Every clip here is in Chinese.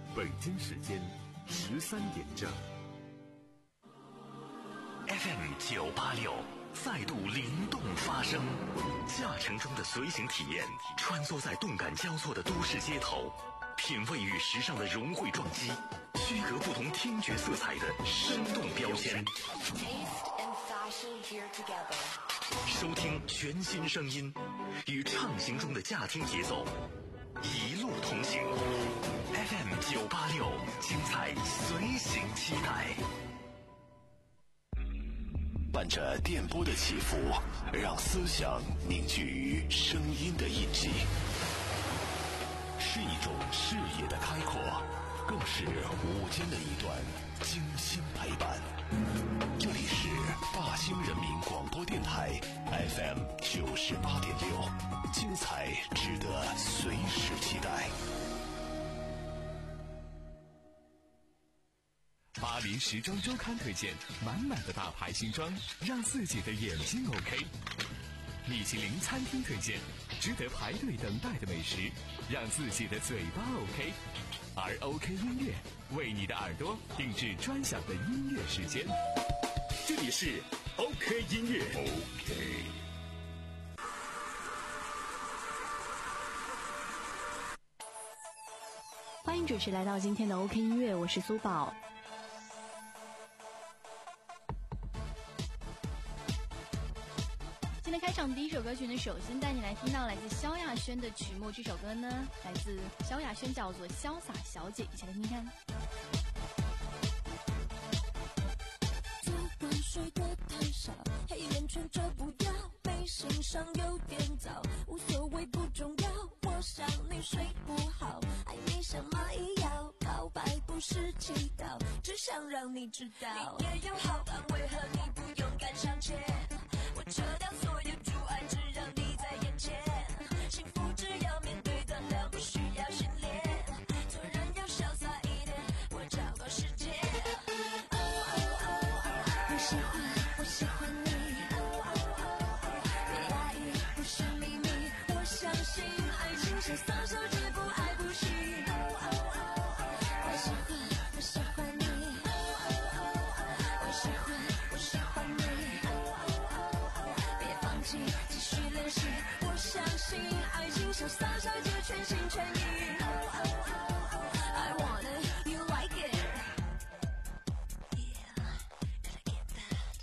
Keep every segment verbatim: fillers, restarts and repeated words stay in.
北京时间十三点整。 F M 九八六再度灵动发声，驾乘中的随行体验，穿梭在动感交错的都市街头，品味与时尚的融汇撞击，区隔不同听觉色彩的生动标签。收听全新声音，与畅行中的驾听节奏，一路同行。F M 九八六，精彩随行期待。 伴着电波的起伏，让思想凝聚于声音的印记，是一种视野的开阔，更是午间的一段精心陪伴。这里是大兴人民广播电台 F M 九十八点六，精彩值得随时期待。 巴黎时装周刊推荐满满的大牌新装，让自己的眼睛 OK。米其林餐厅推荐值得排队等待的美食，让自己的嘴巴 OK。而 OK 音乐为你的耳朵定制专享的音乐时间。这里是 OK 音乐 OK。 欢迎准时来到今天的 OK 音乐，我是苏宝。今天开场第一首歌曲呢，首先带你来听到来自萧亚轩的曲目，这首歌呢来自萧亚轩，叫做《潇洒小姐》，一起来听听看。 昨晚睡得太少，黑眼圈遮不掉，背心上有点早，无所谓不重要，我想你睡不好，爱你像蚂蚁咬，告白不是祈祷，只想让你知道你也有好感，为何你不勇敢向前？我撤掉所有阻碍，只让你在眼前，幸福只要面对断了，不需要训练，做人要潇洒一点，我找到时间。哦哦哦哦，我喜欢我喜欢你，哦哦哦哦，别压抑，不是秘密，我相信爱情是撒手绝不爱不弃，哦哦哦哦，我喜欢我喜欢你，哦哦哦哦，我喜欢我喜欢你，继续练习，我相信爱情像撒小姐，全心全意。Oh, oh, oh, oh, I want it, you like it. Yeah, did I get that?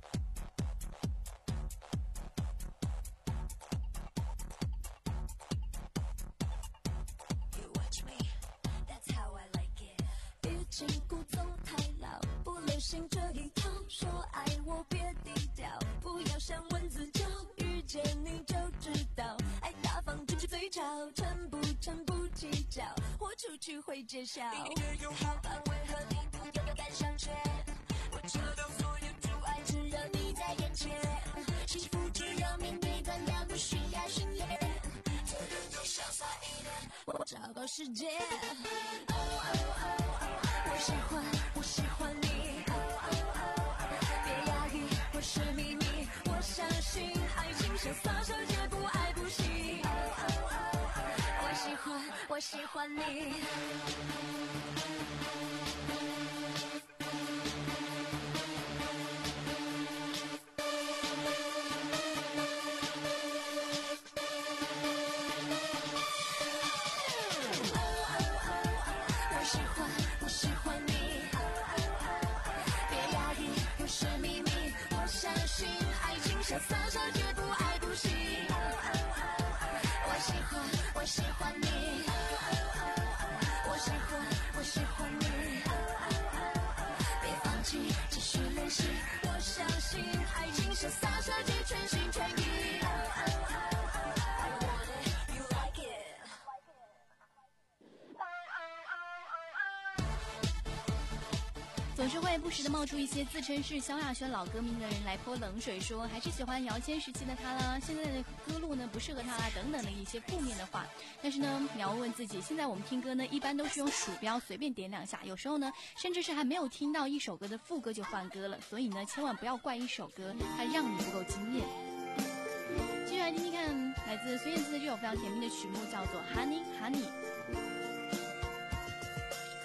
You watch me, that's how I like it. 毕竟古总太老，不流行这一套，说爱我别低调，不要像蚊子叫。见你就知道，爱大方真是最潮，成不成不计较，豁出去会揭晓。你也有好感，为何你不勇敢向前？我撤掉所有阻碍，只让你在眼前，幸福只要面对断掉，不需要训练，做人要潇洒一点，我找到世界。哦哦哦哦，我喜欢我喜欢你，哦哦哦，别压抑，我是秘密，我相信爱情像撒手绝不爱不弃，哦哦哦，我喜欢我喜欢你。潇洒小绝不爱不弃，我喜欢我喜欢你，我喜欢我喜欢你，别放弃，继续练习，我相信爱情潇洒小姐，全心全意。I want it, you like it. 总是会不时的冒出一些自称是萧亚轩老歌迷的人来泼冷水，说还是喜欢姚谦时期的他啦，现在的歌路呢不适合他啦，等等的一些负面的话。但是呢，你要问问自己，现在我们听歌呢，一般都是用鼠标随便点两下，有时候呢，甚至是还没有听到一首歌的副歌就换歌了。所以呢，千万不要怪一首歌它让你不够惊艳。继续来听听看，来自孙燕姿的这首非常甜蜜的曲目，叫做《Honey Honey》。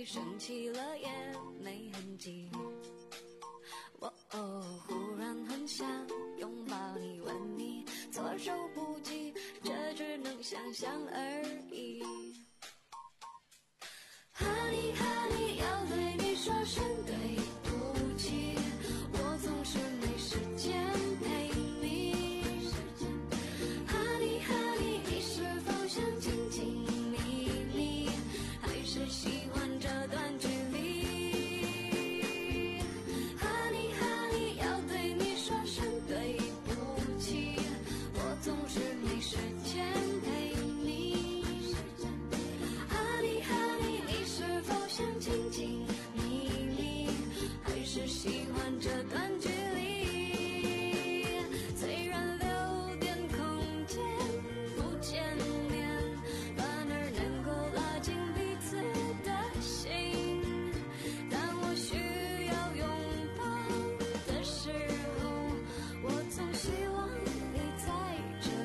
生气了也没痕迹。我哦，忽然很想拥抱你，吻你，措手不及，这只能想象而已。Honey Honey， 要对你说声对不起，我总是没时间陪你。Honey Honey， 你是否想紧紧密密，还是喜欢这段距离？喜欢这段距离，虽然留点空间不见面，反而能够拉近彼此的心。但我需要拥抱的时候，我总希望你在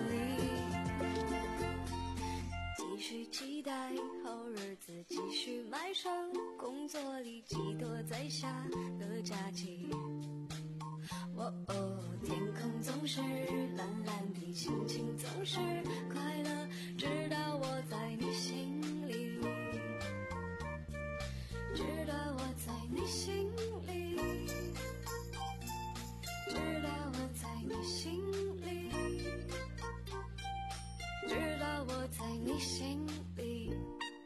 这里，继续期待好日子，继续埋首工作里，寄托在下个假期。哦哦，天空总是蓝蓝的，心情总是快乐，直到我在你心里，直到我在你心里，直到我在你心里，直到我在你心里。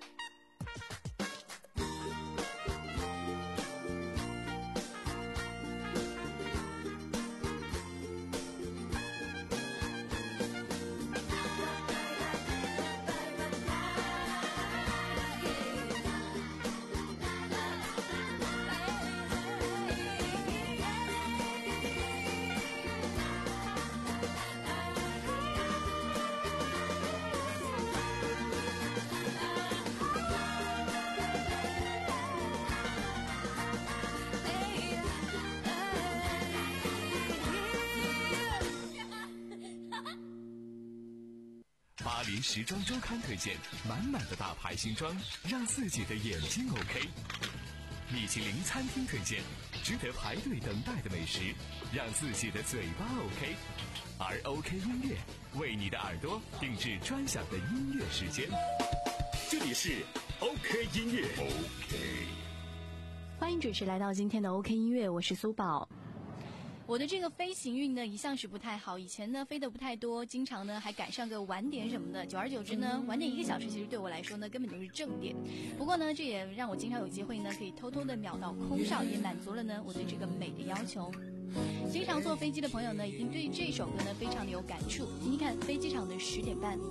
巴黎时装周刊推荐满满的大牌新装，让自己的眼睛 OK。米其林餐厅推荐值得排队等待的美食，让自己的嘴巴 OK。而 OK 音乐为你的耳朵定制专享的音乐时间。 这里是 OK 音乐 OK。 欢迎准时来到今天的 OK 音乐，我是苏宝。我的这个飞行运呢一向是不太好，以前呢飞得不太多，经常呢还赶上个晚点什么的，久而久之呢晚点一个小时其实对我来说呢根本就是正点。不过呢这也让我经常有机会呢可以偷偷的秒到空少，也满足了呢我对这个美的要求。经常坐飞机的朋友呢一定对这首歌呢非常的有感触，听听看飞机场的十点半。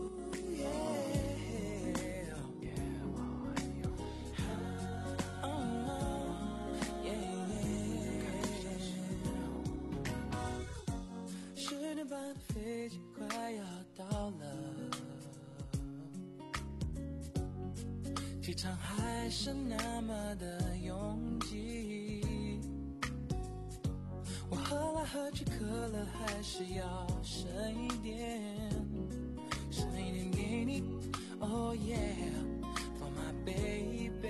飞机快要到了，机场还是那么的拥挤，我喝来喝去渴了还是要剩一点，剩一点给你 Oh yeah For my baby。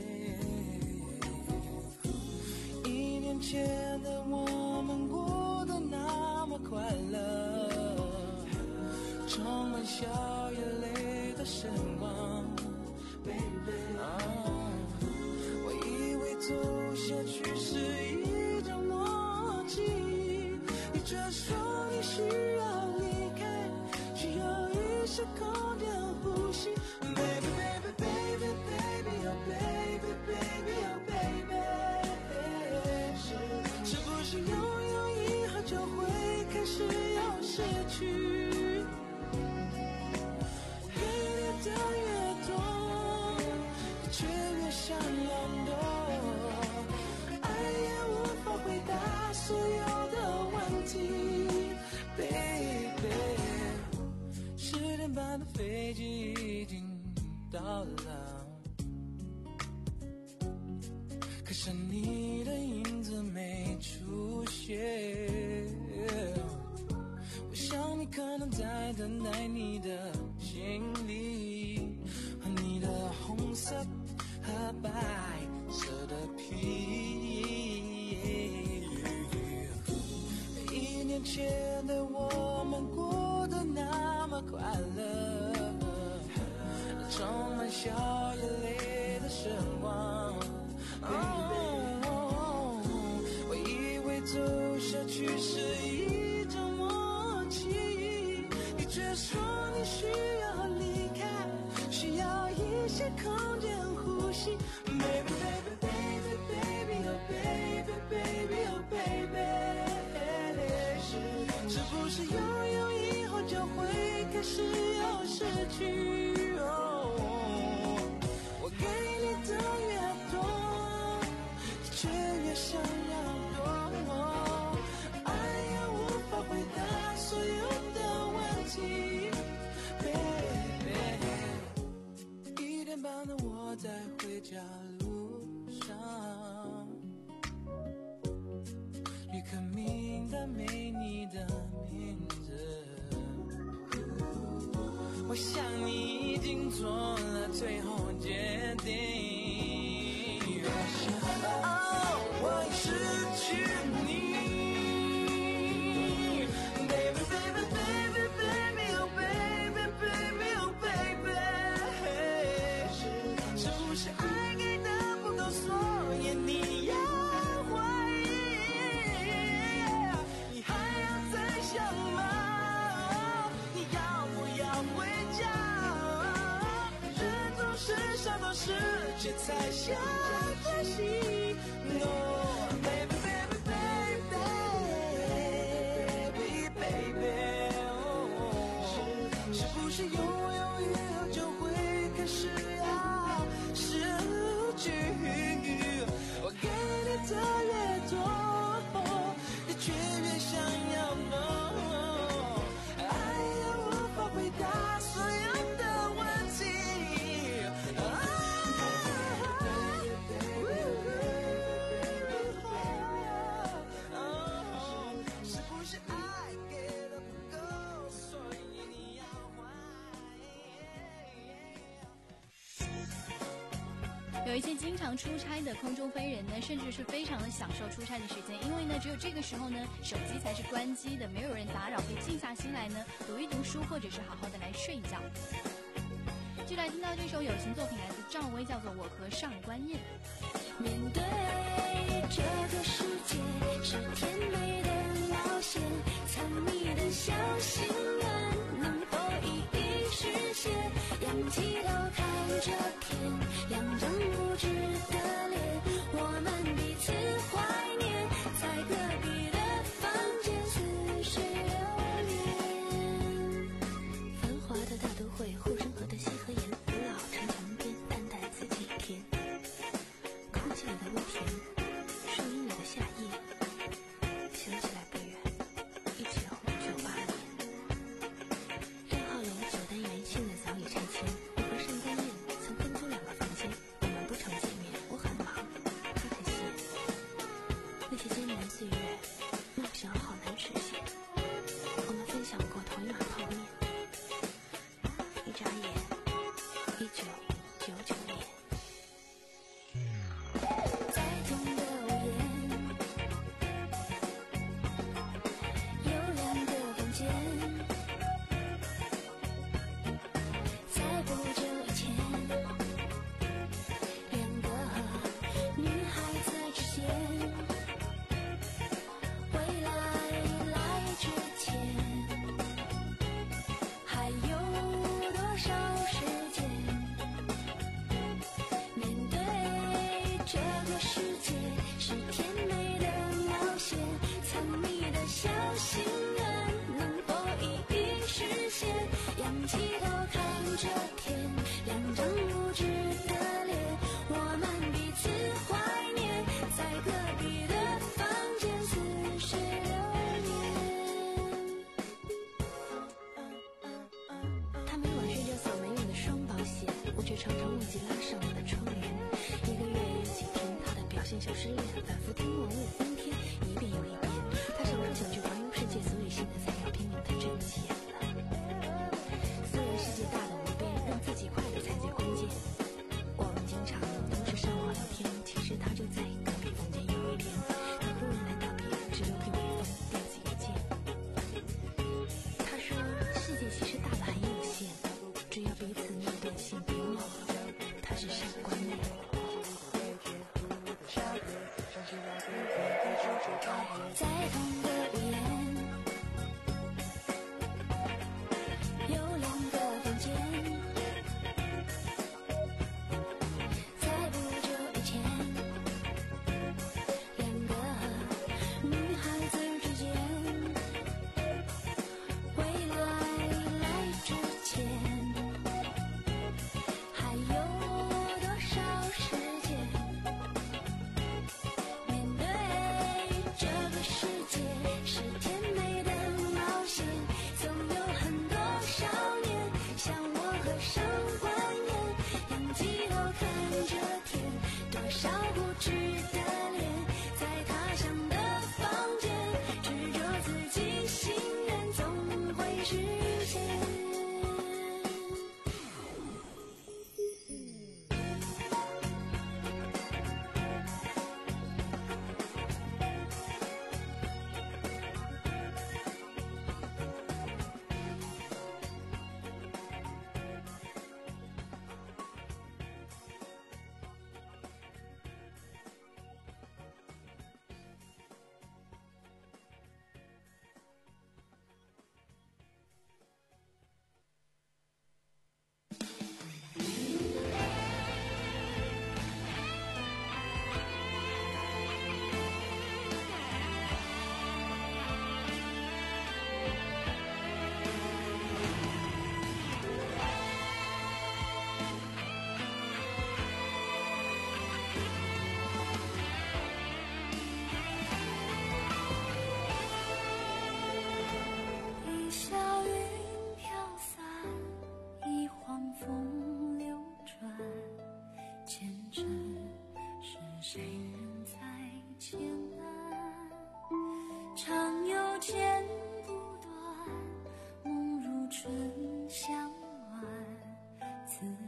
一年前的我们过得那么快乐，充满笑与泪的时光 Baby、oh, 我以为走下去是一种默契，你却说你需要离开，需要一些空间呼吸 Baby baby baby baby oh baby baby oh baby， 是不是拥有以后就会开始要失去，的越多，你却越想要多，爱也无法回答所有的问题 Baby。 十点半的飞机已经到了，可是你的影子没出现，我想你可能在等待你的行李和你的红色和白前的我们过得那么快乐，充满笑眼泪的时光。哦，我以为走下去是一种默契，你却说你需要离开，需要一些空间呼吸。Baby baby baby baby oh baby baby oh baby， 是不是拥有以后就会开始有失去？哦，我给你的越多，却越想要多，爱也无法回答所有的问题。Baby， 一点半的我在回家路上，旅客名单没你的名字，我想你已经做了最后决定。哦，我已失去你。Baby baby baby baby oh baby baby oh baby， 是不是爱给的不够，所以你要怀疑？你还要再想吗？你要不要回家？人总是想到世界才想珍惜。No baby baby baby baby baby， 哦，是不是拥有以后就会开始要失去？我给你的越多，你却越想要 no， 爱也无法回答所有的问题。是不是爱给的不够，所以你要还？ 有一些经常出差的空中飞人呢，甚至是非常的享受出差的时间，因为呢，只有这个时候呢，手机才是关机的，没有人打扰，可以静下心来呢，读一读书，或者是好好的来睡一觉。就来听到这首友情作品，来自赵薇，叫做《我和上官燕》。 面对这个世界是甜美的冒险，藏匿的小心愿能否一一实现？仰起头看着天，两张无知的脸，我们彼此怀念，在隔壁的房间似水流年。繁华的大都会，护城河的西和盐，古老城墙边淡淡四季天，空气里的露甜，树荫里的夏夜，想起来不远，一九九八年，六号楼九单元现在早已拆迁，我和上官燕曾分租两个房间，我们不常见面，我很忙，他很闲。那些艰难岁月，梦想好难实现，我们分享过同一碗泡面，一眨眼，一九九九年。在同的屋檐，有两个房间，在不久以前，两个女孩在之间，未来来之前，还有多少时间？面对这个世界是甜美的冒险，藏匿的小心愿能否一一实现？仰起头看着天，两张无知的脸，我们彼此怀念，在隔壁的房间似水流年。他每晚睡觉扫门用的双保险，我却常常忘记拉上我的窗帘。一个月有几天，他的表现像失恋，反复听文物翻天，一遍又一遍。他常说想去环游世界，所以现在才要拼命的挣钱了。虽然世界大得无边，让自己快乐才最关键。我们经常都是上网聊天，其实他就在隔壁房间。有一天，他忽然来道别，只留给微风，吊起一件。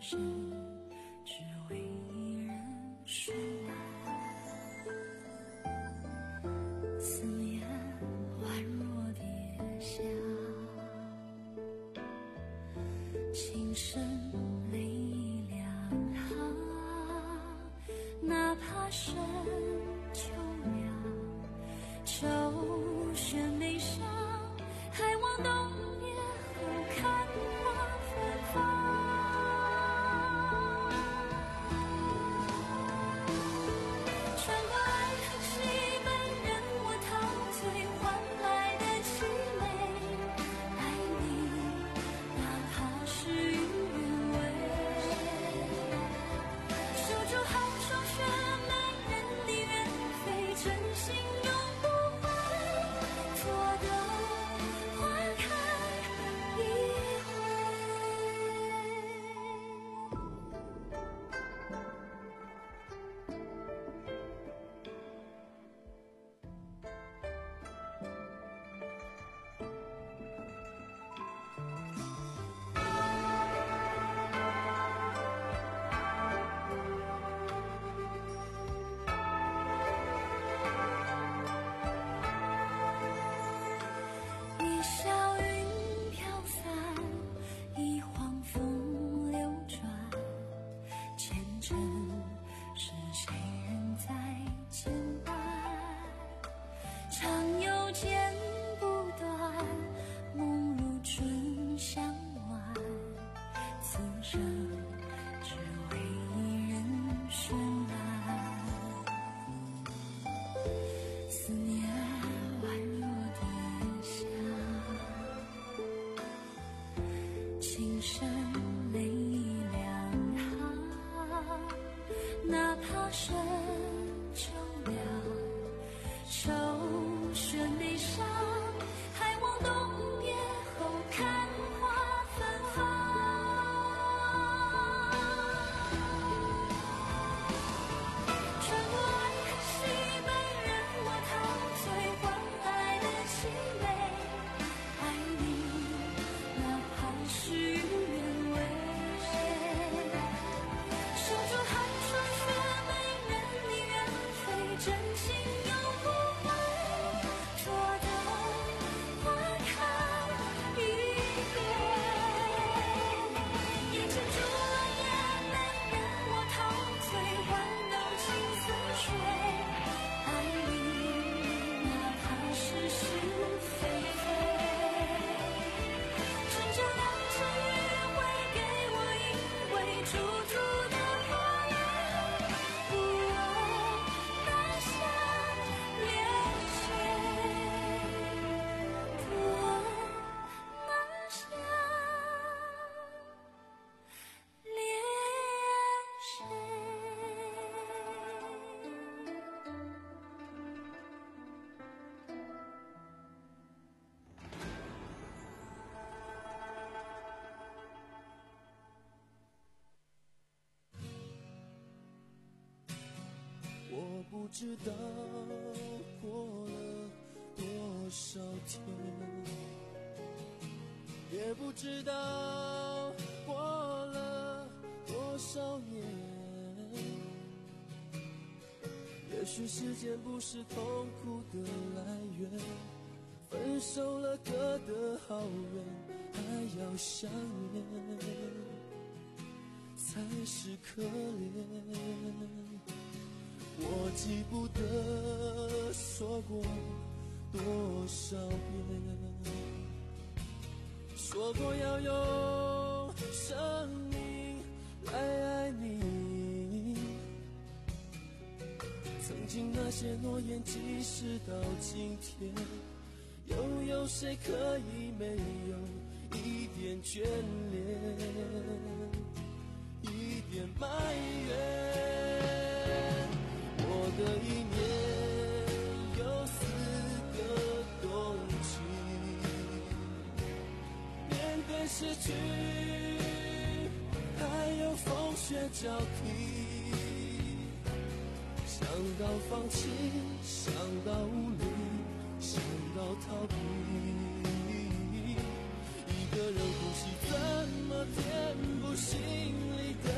生只为一人睡难，思念宛若蝶下，轻声泪已两行，哪怕深秋凉，周旋眉上，还望冬夜后看花芬芳。穿过爱河西北，任我陶醉，换来的凄美，爱你哪怕是云远位，守住好霜雪，没人的远飞，真心永不悔，错的花开一回。一笑云飘散，一晃风流转，前尘是谁人在牵绊？长又剪不断，梦如春香晚，此生只为一人绚烂，思念宛若蝶下，轻声泪已两行，哪怕深秋凉，周旋眉上，还望冬夜后看花芬芳。穿过爱河西北，任我陶醉，换来的凄美，爱你哪怕是云远位，守住寒霜雪，没人的远飞，真心永不悔，错的花开一别。眼前烛落叶，没人我陶醉，换弄情似水，爱你哪怕是是非非，趁着良辰余晖，给我一回驻足的花蕾，不问南下恋谁，不问南下恋谁。 我不知道过了多少天，也不知道过了多少年。也许时间不是痛苦的来源，分手了隔得好远，还要想念，才是可怜。我记不得说过多少遍，说过要用生命来爱你。曾经那些诺言，即使到今天，又有谁可以没有一点眷恋，一点埋怨？我的一年有四个冬季，面对失去，还有风雪交替，想到放弃，想到无力，想到逃避，一个人呼吸怎么填补心里的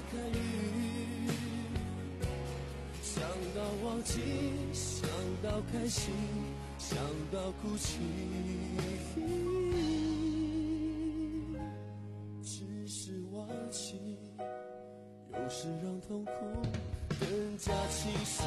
看雨，想到忘记，想到开心，想到哭泣，只是忘记，有时让痛苦更加清晰。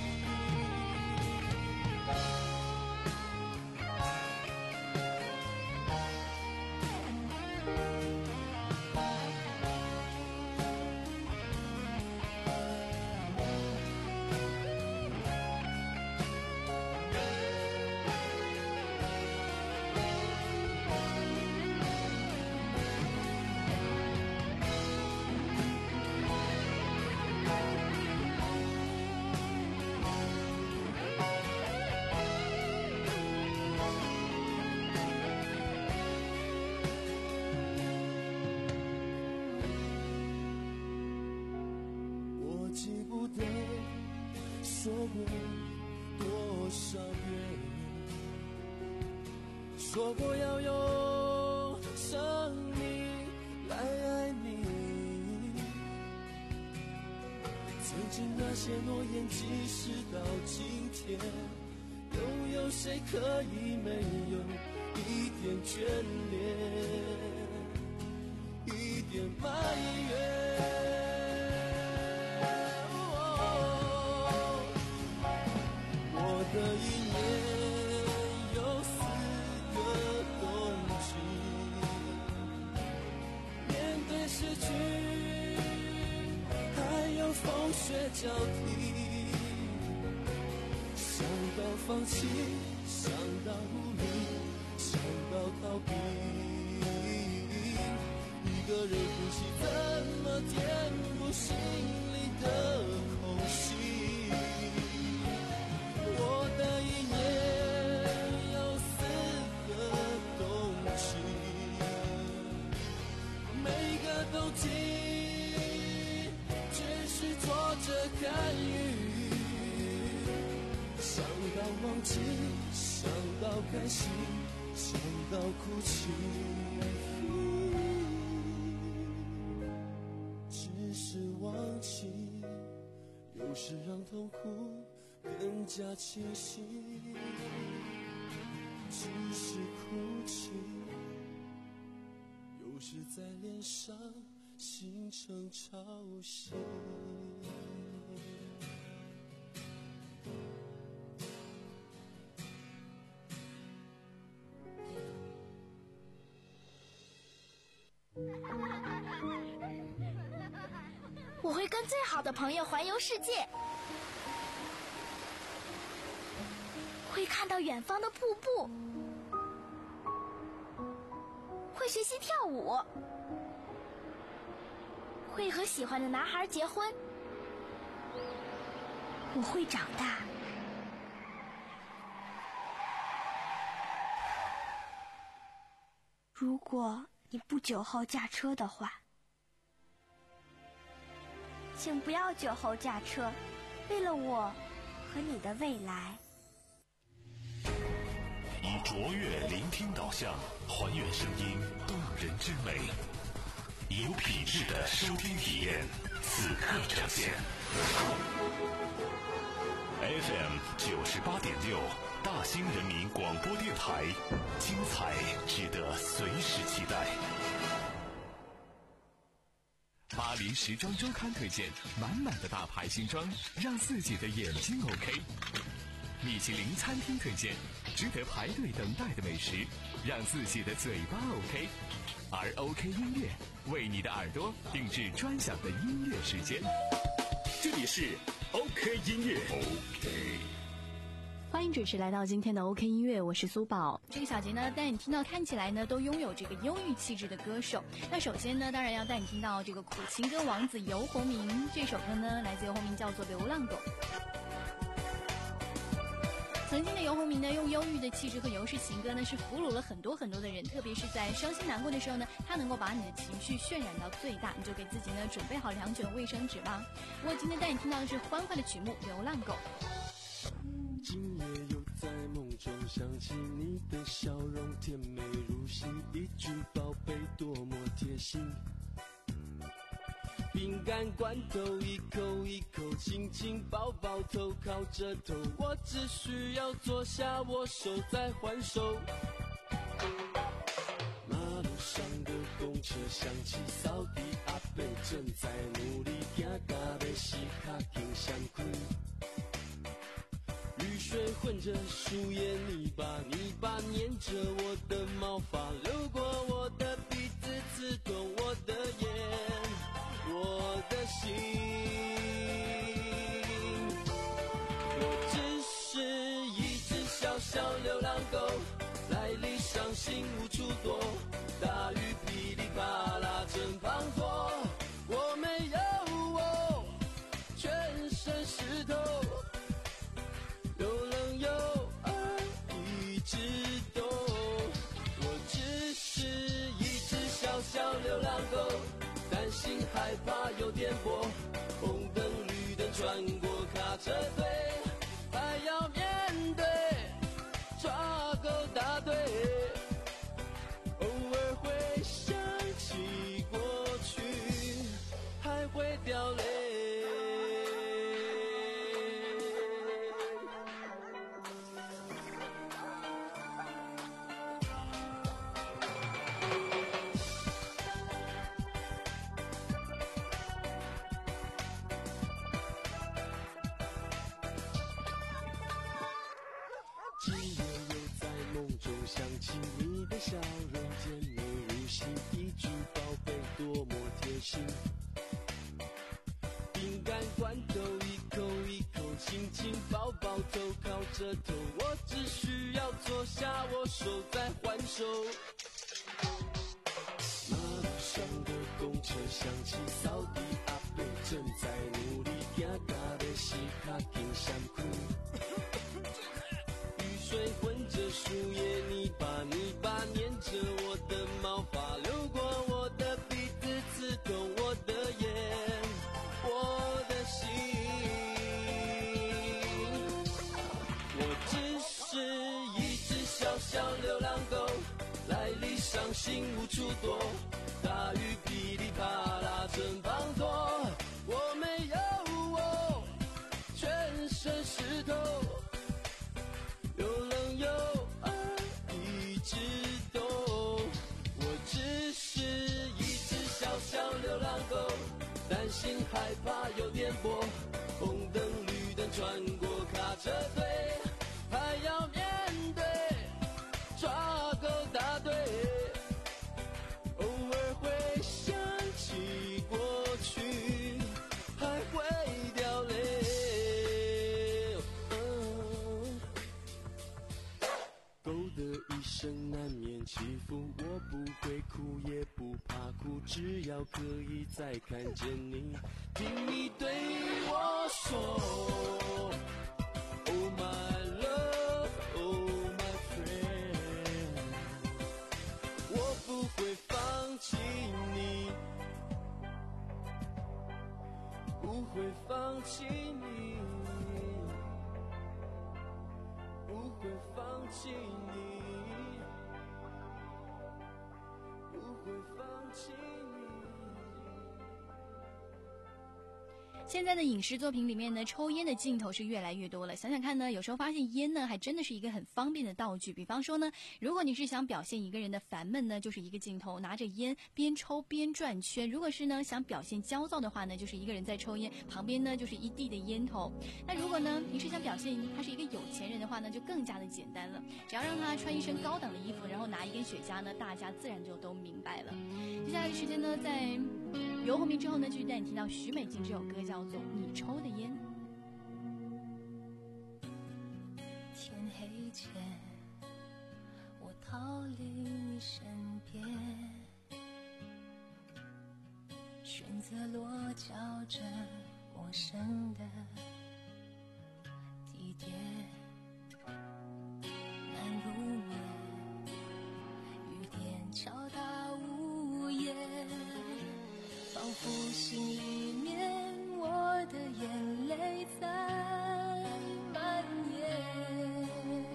说过多少遍，说过要用生命来爱你，曾经那些诺言，即使到今天，又有谁可以没有一点眷恋，一点埋怨？这一年有四个冬季，面对失去，还有风雪交替，想到放弃，想到无力，想到逃避，一个人呼吸怎么填补心里的空隙？我的一年有四个冬季，每个冬季只是坐着看雨，想到忘记，想到开心，想到哭泣，只是忘记，有时让痛苦更加清晰，只是哭泣，有时在脸上形成潮汐。 我会跟最好的朋友环游世界，会看到远方的瀑布，会学习跳舞，会和喜欢的男孩结婚。我会长大。如果你不久后驾车的话，请不要酒后驾车，为了我和你的未来。 以卓越聆听导向，还原声音动人之美，有品质的收听体验，此刻呈现。F M 九十八点六，大兴人民广播电台，精彩值得随时期待。 巴黎时装周刊推荐，满满的大牌新装，让自己的眼睛 OK。米其林餐厅推荐，值得排队等待的美食，让自己的嘴巴 OK。而 OK 音乐为你的耳朵定制专享的音乐时间。 这里是 OK 音乐。OK。 欢迎准时来到今天的 OK 音乐，我是苏宝。这个小节呢，带你听到看起来呢都拥有这个忧郁气质的歌手。那首先呢，当然要带你听到这个苦情歌王子游鸿明，这首歌呢来自游鸿明，叫做《流浪狗》。曾经的游鸿明呢，用忧郁的气质和游氏情歌呢，是俘虏了很多很多的人，特别是在伤心难过的时候呢，他能够把你的情绪渲染到最大，你就给自己呢准备好两卷卫生纸吧。我今天带你听到的是欢快的曲目《流浪狗》。 今夜又在梦中想起你的笑容，甜美如昔，一句宝贝多么贴心，比饼干罐头一口一口亲亲抱抱头靠着头，我只需要坐下握手再还手。马路上的公车响起，扫地阿伯正在努力行到要死脚筋相开，雨水混着树叶泥巴，泥巴粘着我的毛发，流过我的鼻子，刺痛我的眼，我的心。我只是一只小小流浪狗，来历伤心无处躲，大雨噼里啪啦正滂沱，我没有我，全身湿透，又冷又饿一直抖。我只是一只小小流浪狗，担心害怕有颠簸，红灯绿灯穿过卡车队，还要面对抓狗大队，偶尔会想起过去，还会掉泪。今夜又在梦中想起你的笑容，甜美如昔，一句宝贝多么贴心。饼干罐头一口一口亲亲抱抱头靠着头，我只需要坐下握手再还手。马路上的公车响起，扫地阿伯正在努力行到要死脚筋相开，水混着树叶泥巴，泥巴粘着我的毛发，流过我的鼻子，刺痛我的眼，我的心。我只是一只小小流浪狗，来历伤心无处躲，大雨噼里啪啦正滂沱，我没有我，全身湿透，又冷又饿一直抖。我只是一只小小流浪狗，担心害怕有颠簸，红灯绿灯穿过卡车队，还要面对抓狗大队，偶尔会想起过去，还会掉泪。狗的一生难免起伏，我不会哭也不怕哭，只要可以再看见你，听你对我说 Oh my love, oh my friend， 我不会放弃你，不会放弃你，不会放弃你，不会放弃你。 现在的影视作品里面呢，抽烟的镜头是越来越多了。想想看呢，有时候发现烟呢还真的是一个很方便的道具。比方说呢，如果你是想表现一个人的烦闷呢，就是一个镜头，拿着烟边抽边转圈；如果是呢想表现焦躁的话呢，就是一个人在抽烟，旁边呢就是一地的烟头。那如果呢你是想表现他是一个有钱人的话呢，就更加的简单了，只要让他穿一身高档的衣服，然后拿一根雪茄呢，大家自然就都明白了。接下来的时间呢，在游鸿明之后呢，继续带你听到许美静这首歌，叫做《你抽的烟》。 天黑前，我逃离你身边，选择落脚这陌生的地点，难入眠，雨点敲打屋檐，仿佛心里面我的眼泪在蔓延，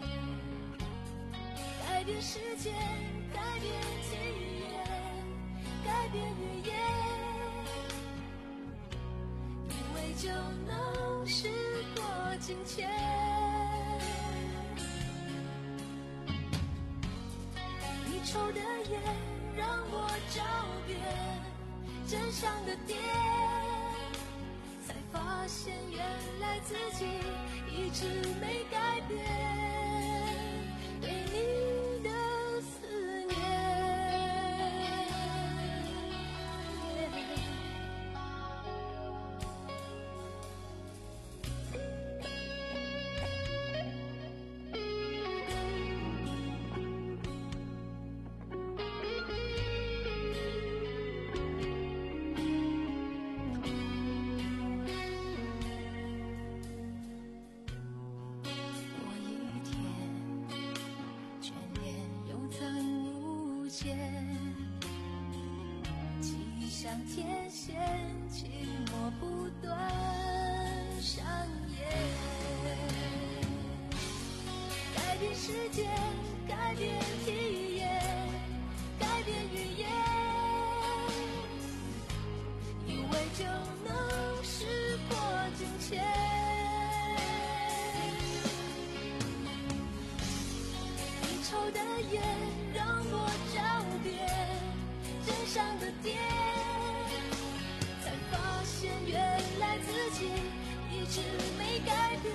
改变世界，改变体验，改变语言， 就能时过境迁。你抽的烟让我找遍真相的点，才发现原来自己一直没改变对你的思念。天线静默不断上演，改变世界，改变体验，改变语言，以为就能时过境迁。你抽的烟让我找遍真相的点，原来自己一直没改变，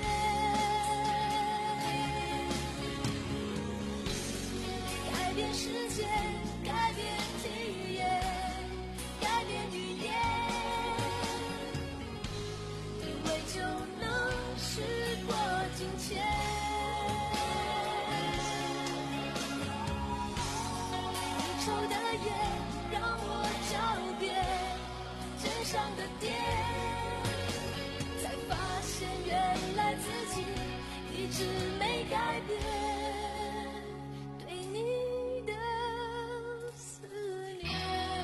改变世界，改变体验，改变语言，以为就能时过境迁。你抽的烟让我找遍真相的点，才发现原来自己一直没改变对你的思念。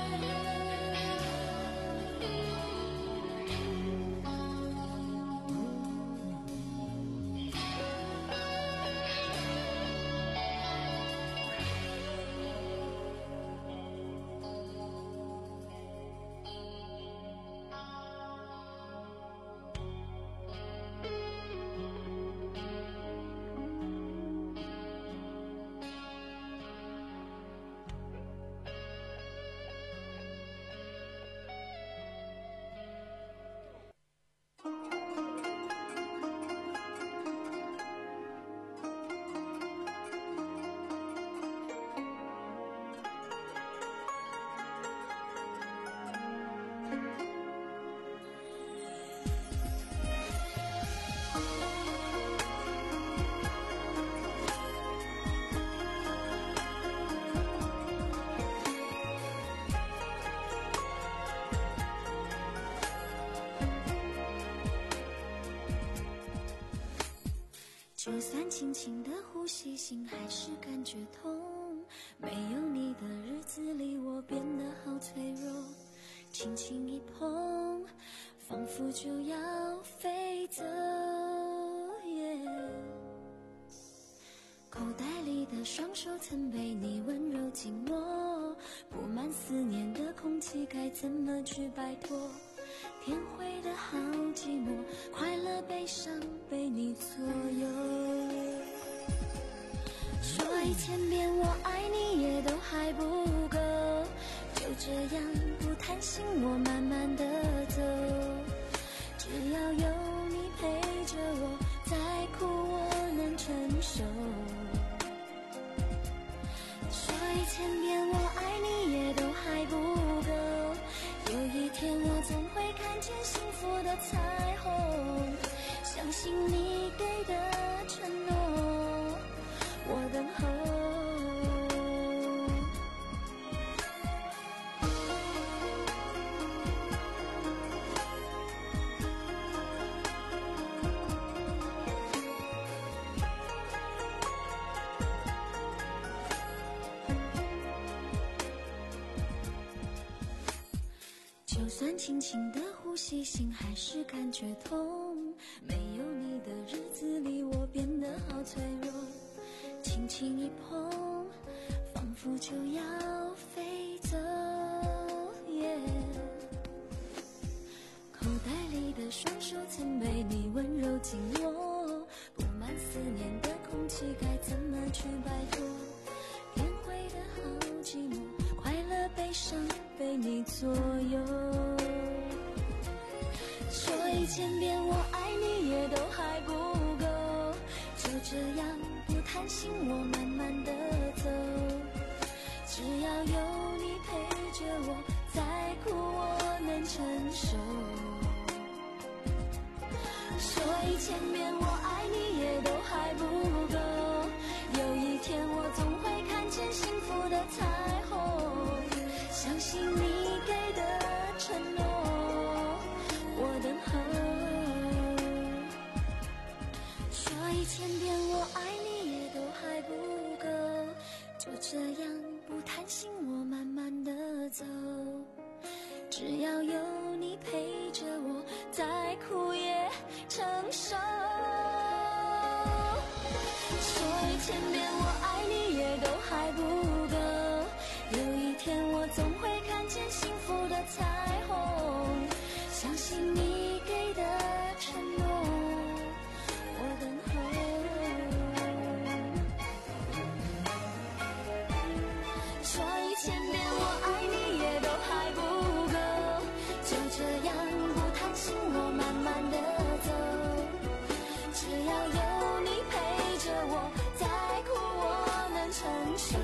就算轻轻的呼吸，心还是感觉痛。没有你的日子里，我变得好脆弱。轻轻一碰，仿佛就要飞走。Yeah、口袋里的双手曾被你温柔紧握，布满思念的空气该怎么去摆脱？天灰的好寂寞，快乐悲伤被你左右。说一千遍我爱你也都还不够，就这样不贪心我慢慢的走。只要有你陪着我，再苦我能承受。说一千遍我爱你也都还不够，有一天我总会看见幸福的彩虹。相信你给的承诺，我等候。就算轻轻的呼吸，心还是感觉痛。没有你的日子里，我变得好脆弱。轻轻一碰，仿佛就要飞走。Yeah、口袋里的的双手曾被你温柔紧握，布满思念的空气该怎么去摆脱？天灰的好寂寞，快乐悲伤被你左右。说一千遍我爱你也都还不够，就这样不贪心我慢慢的走，只要有你陪着我，再苦我能承受。说一千遍我爱你也都还不够，有一天我总会看见幸福的彩虹，相信你给的承诺我等候。说一千遍我爱你也都还不够，就这样不贪心我慢慢的走，只要有你陪着我，再苦也承受。说一千遍我爱你也都还不够，有一天我总会看见幸福的彩虹，相信你给的承诺我等候。说一千遍我爱你也都还不够，就这样不贪心我慢慢的走，只要有你陪着我，再苦我能承受。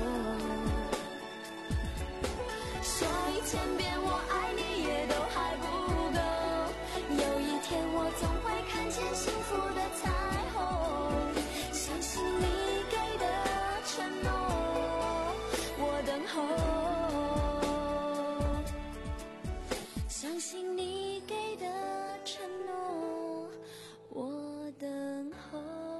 说一千遍我爱你也都还不够，有一天我总会看见幸福的彩虹，相信你给的承诺我等候，相信你给的承诺我等候。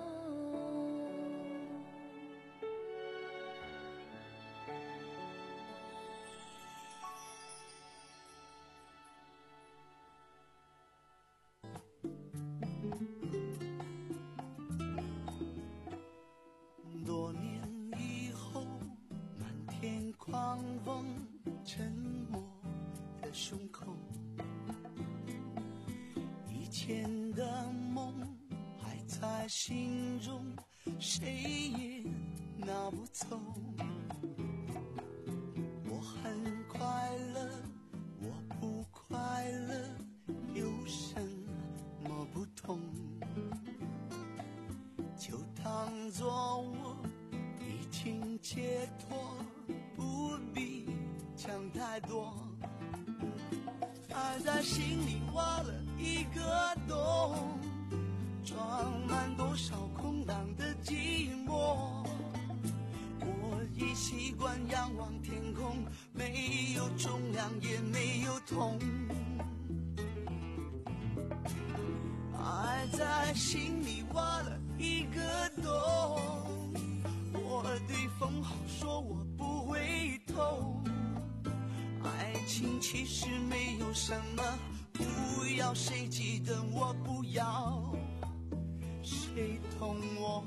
多年以后，漫天狂风沉默的胸口，以前的梦还在心中，谁也拿不走。我很快乐，我不快乐，有什么不同？就当作我已经解脱，不必讲太多。爱在心里挖了一个洞，装满多少空荡的寂寞。我已习惯仰望天空，没有重量也没有痛。爱在心里挖了一个洞，我对风好说我不会痛。爱情其实没有什么，不要谁记得我，不要谁痛我。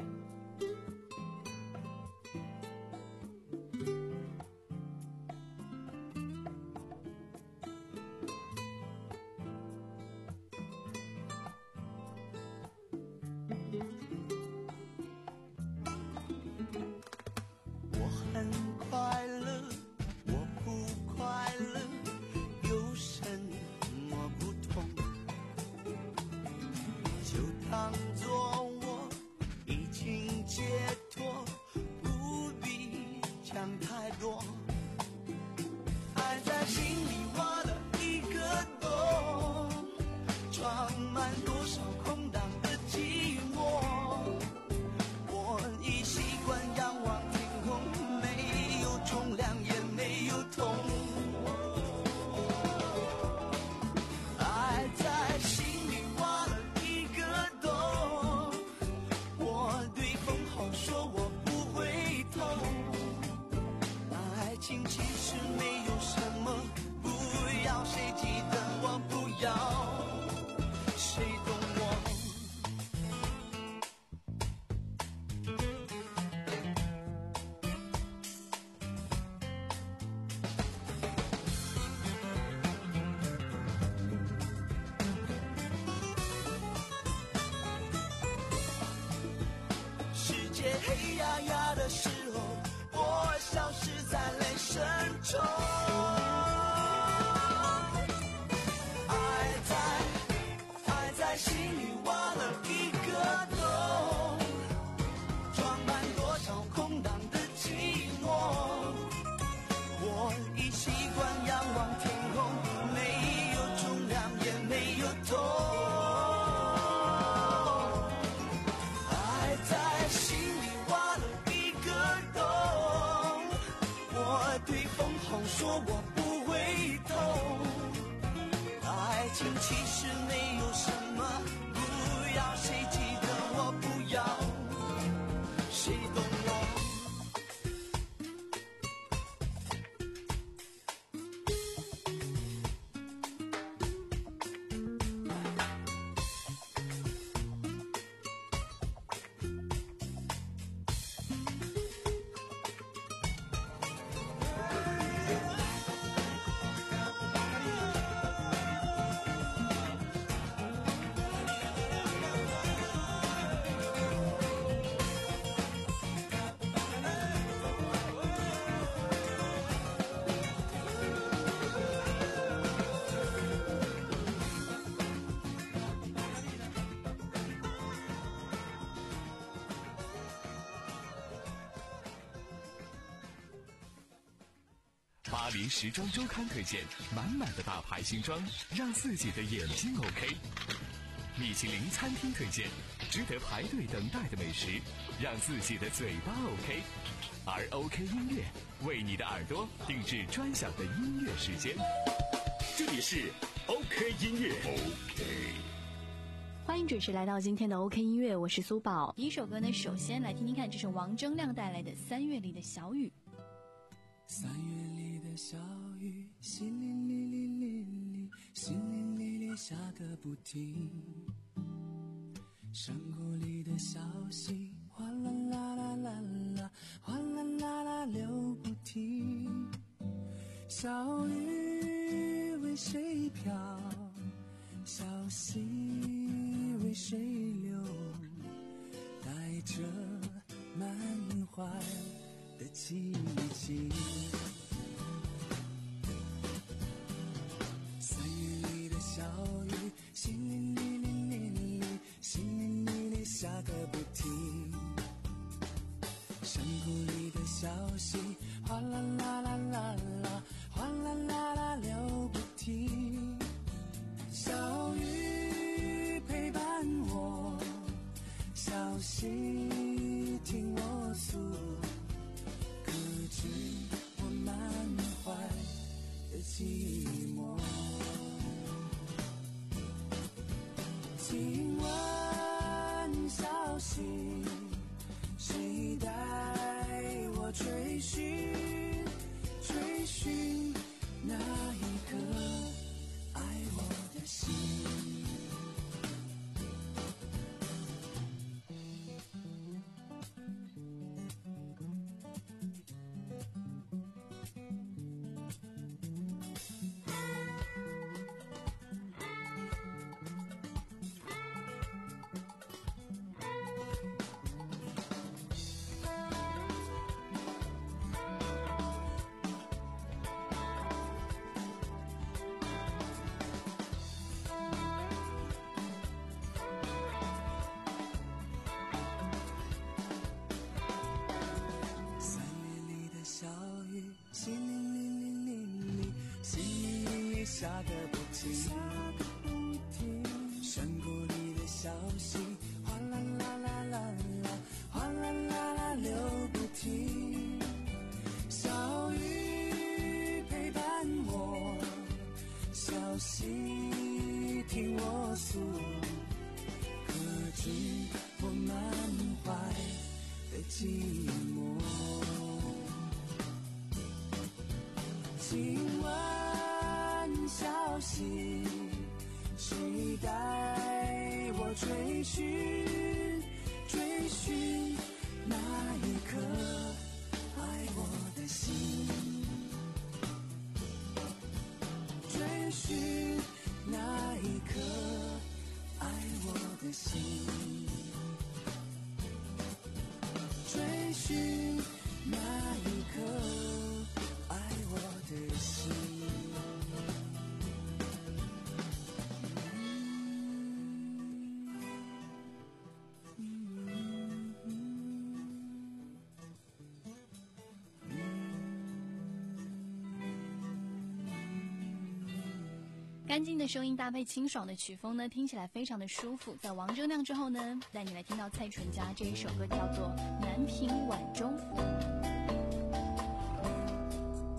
我很快乐，我不快乐，有什么不同？就当作我大堆粉红，说我不会痛。爱情其实没有什么，不要谁记得我，不要谁懂我。 巴黎时装周刊推荐满满的大牌新装，让自己的眼睛 OK。米其林餐厅推荐值得排队等待的美食，让自己的嘴巴 OK。而 OK 音乐为你的耳朵定制专享的音乐时间。 这里是 OK 音乐。OK。 欢迎准时来到今天的 OK 音乐，我是苏宝。第一首歌呢，首先来听听看，这是王铮亮带来的《三月里的小雨》。 三月里的小雨，淅沥沥沥沥沥，淅沥沥沥下个不停。山谷里的小溪，哗啦啦啦啦啦，哗啦啦啦流不停。小雨为谁飘？小溪为谁流？带着满怀的激情。三月里的小雨，淅沥沥沥沥沥，淅沥沥沥下个不停。山谷里的小溪，哗啦啦啦啦啦，哗啦啦啦流不停。小雨陪伴我，小溪听我诉，可知我满怀的寂寞。请问小溪，谁带我追寻追寻那一颗爱我的心？下个不停，山谷里的小溪，哗啦啦啦啦啦，哗啦啦啦流不停。小雨陪伴我，小溪听我诉，可知我满怀的寂寞。请问小溪，谁带我追寻追寻那一颗爱我的心？追寻那一颗爱我的心？追寻那一颗爱我的心？ 干净的声音搭配清爽的曲风呢，听起来非常的舒服。在王铮亮之后呢，带你来听到蔡淳佳这一首歌，叫做《南屏晚钟》。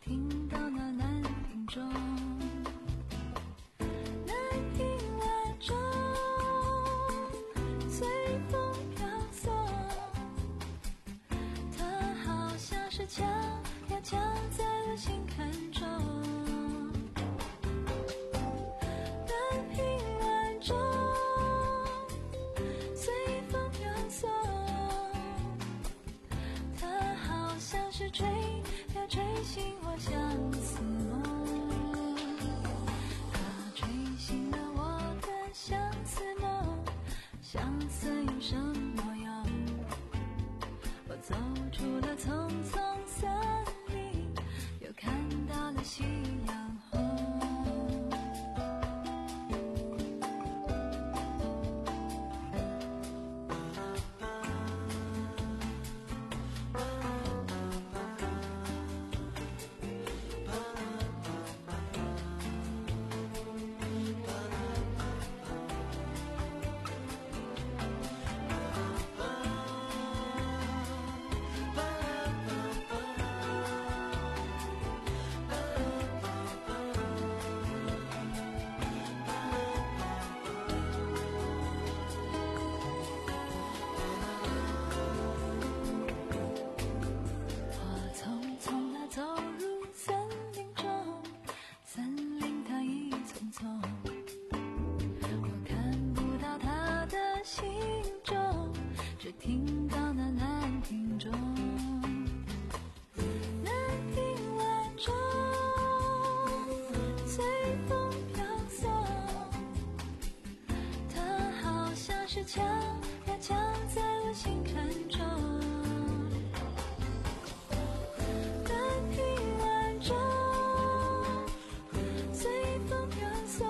听到那南屏钟，南屏晚钟，随风飘送，它好像是墙呀墙在我心坎中。南屏晚钟，随风飘送，它好像是吹呀吹醒我相思梦，它吹醒了我的相思梦，相思有什么用？我走出了丛丛森林，又看到了夕阳红。我匆匆地走入森林中，森林它一丛丛，我看不到它的行踪，只听到那南屏钟。南屏晚钟，随风飘送，它好像是墙呀墙在我心坎中。南屏晚钟，随风飘送，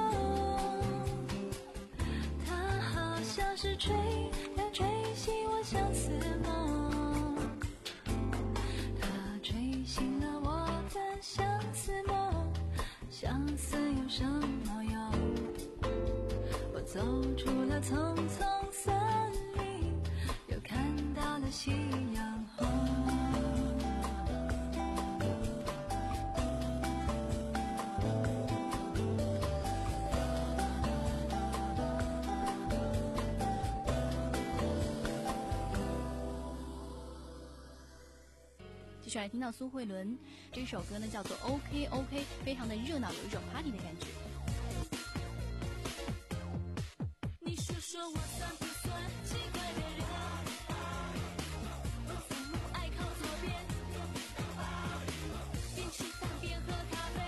它好像是吹呀吹醒我相思梦，它吹醒了我的相思梦，相思有什么用？我走出了丛丛森林，又看到了夕阳红。 继续来听到苏慧伦这首歌呢，叫做 OK OK， 非常的热闹，有一种 party 的感觉。 你说说我算不算奇怪的人？我父母爱靠左边，边吃饭边喝咖啡，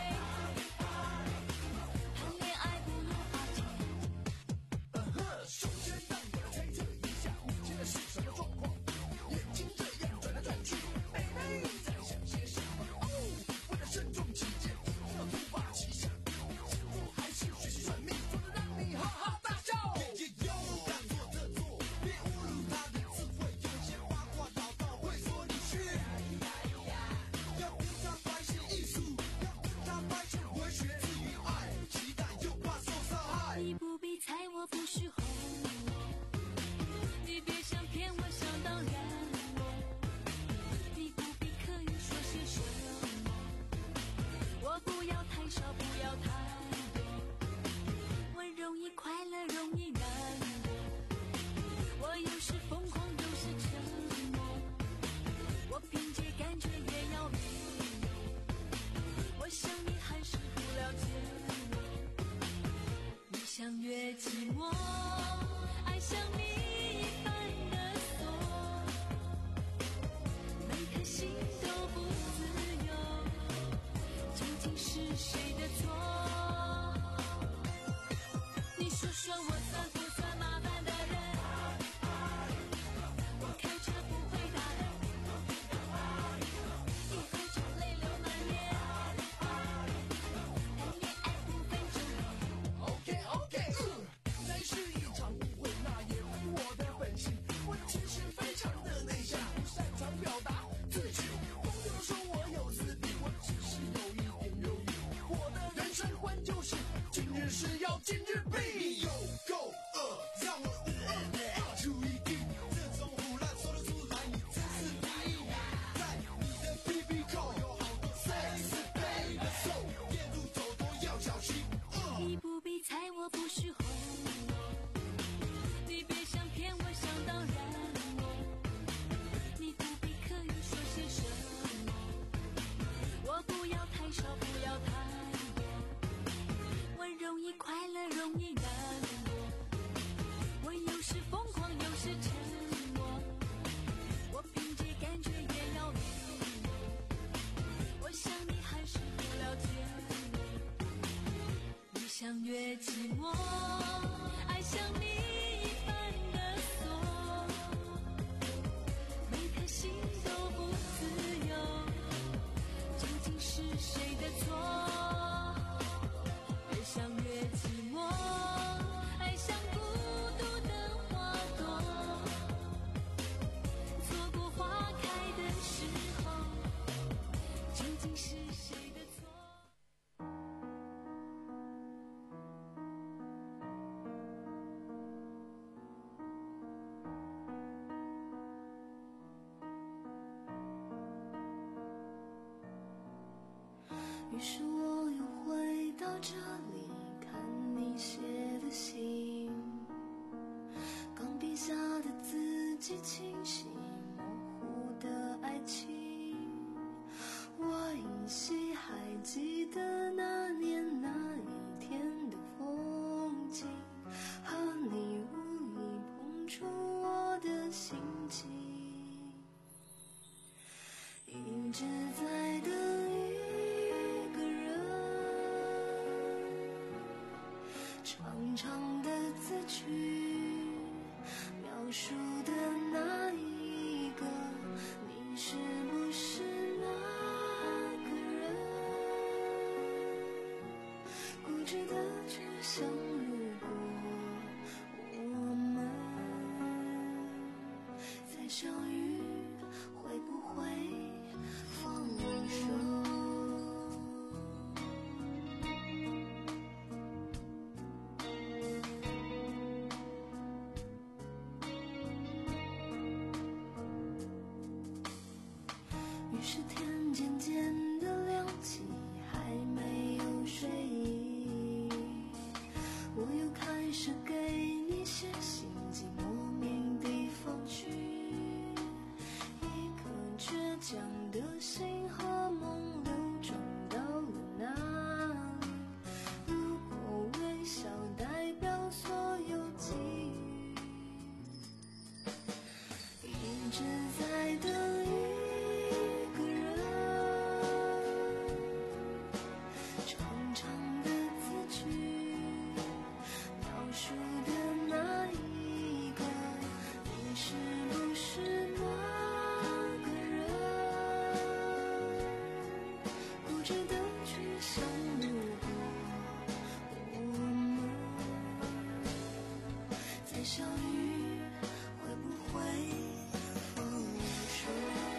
谈恋爱不如花钱。 首先让我来猜测一下，你现在是什么状况？眼睛这样转来转去，妹妹在想些什么？哦，为了慎重起见，要突发奇想，我还是学习算命，做得让你哈哈大笑。也勇敢做这做，别侮辱他的智慧，有些八卦老道会说你虚。要不他发现艺术，要不他发现文学，至于爱，期待又怕受伤害。 你不必猜我不是红，你别想骗我想当然，你不必刻意说些什么，我不要太少不要太多，我容易快乐容易难过，我有时疯狂有时沉默，我凭借感觉也要迷惑，我想你还是不了解我，你像越寂寞，爱像谜一般的锁，每颗心都不自由，究竟是谁的错？你说说我算不算麻烦的人？我开车不会打人，一喝酒泪流满面，谈恋爱不分昼夜。 OK OK，那是一场误会，那也非我的本性。我其实非常的内向，不擅长表达自己。朋友说我有自闭，我只是有一点犹豫。我的人生观就是今日事要今日毕。Go go， 易难过，我有时疯狂，有时沉默，我凭借感觉也要联络，我想你还是不了解我，越想越寂寞，爱像你一般的锁，每颗心都不自由，究竟是谁的错？越想越寂寞，爱像孤独的花朵，错过花开的时候，究竟是谁的错？于是我又回到这里，看你写的信，钢笔下的字迹清晰，模糊的爱情，我依稀还记得那年那一天的风景，和你无意碰触我的心情，一直在等一个人，长长的字句，描述的那一个，你是不是那个人？固执的去想，如果我们再相遇，会不会放手？于是天渐渐的亮起，还没有睡意，我又开始给你写信，寄莫名地方去，一颗倔强的心和梦流转到了哪里？如果微笑代表所有际遇，一直在等一个人，长长的字句，描述的那一个，你是不是那个人？固执的去想，如果我们再相遇，会不会放手？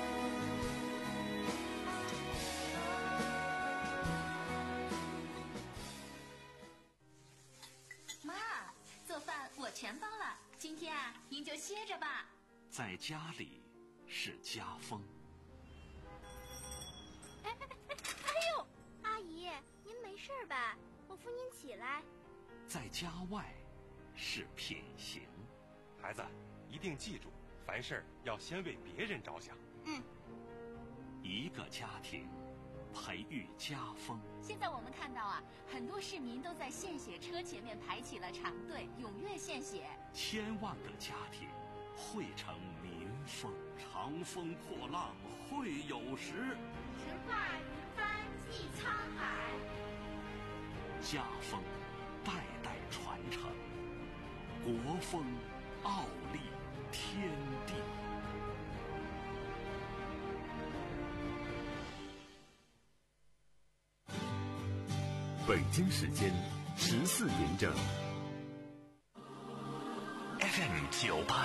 妈，做饭我全包了，今天啊，您就歇着吧。 在家里是家风， 哎哎哎哎呦，阿姨，您没事吧？我扶您起来。 在家外是品行。 孩子，一定记住，凡事要先为别人着想。 嗯， 一个家庭培育家风。 现在我们看到啊，很多市民都在献血车前面排起了长队，踊跃献血。 千万个家庭汇成民风，长风破浪会有时， 直挂云帆济沧海。 家风代代传承，国风傲立天地。 北京时间十四点整。 F M 九八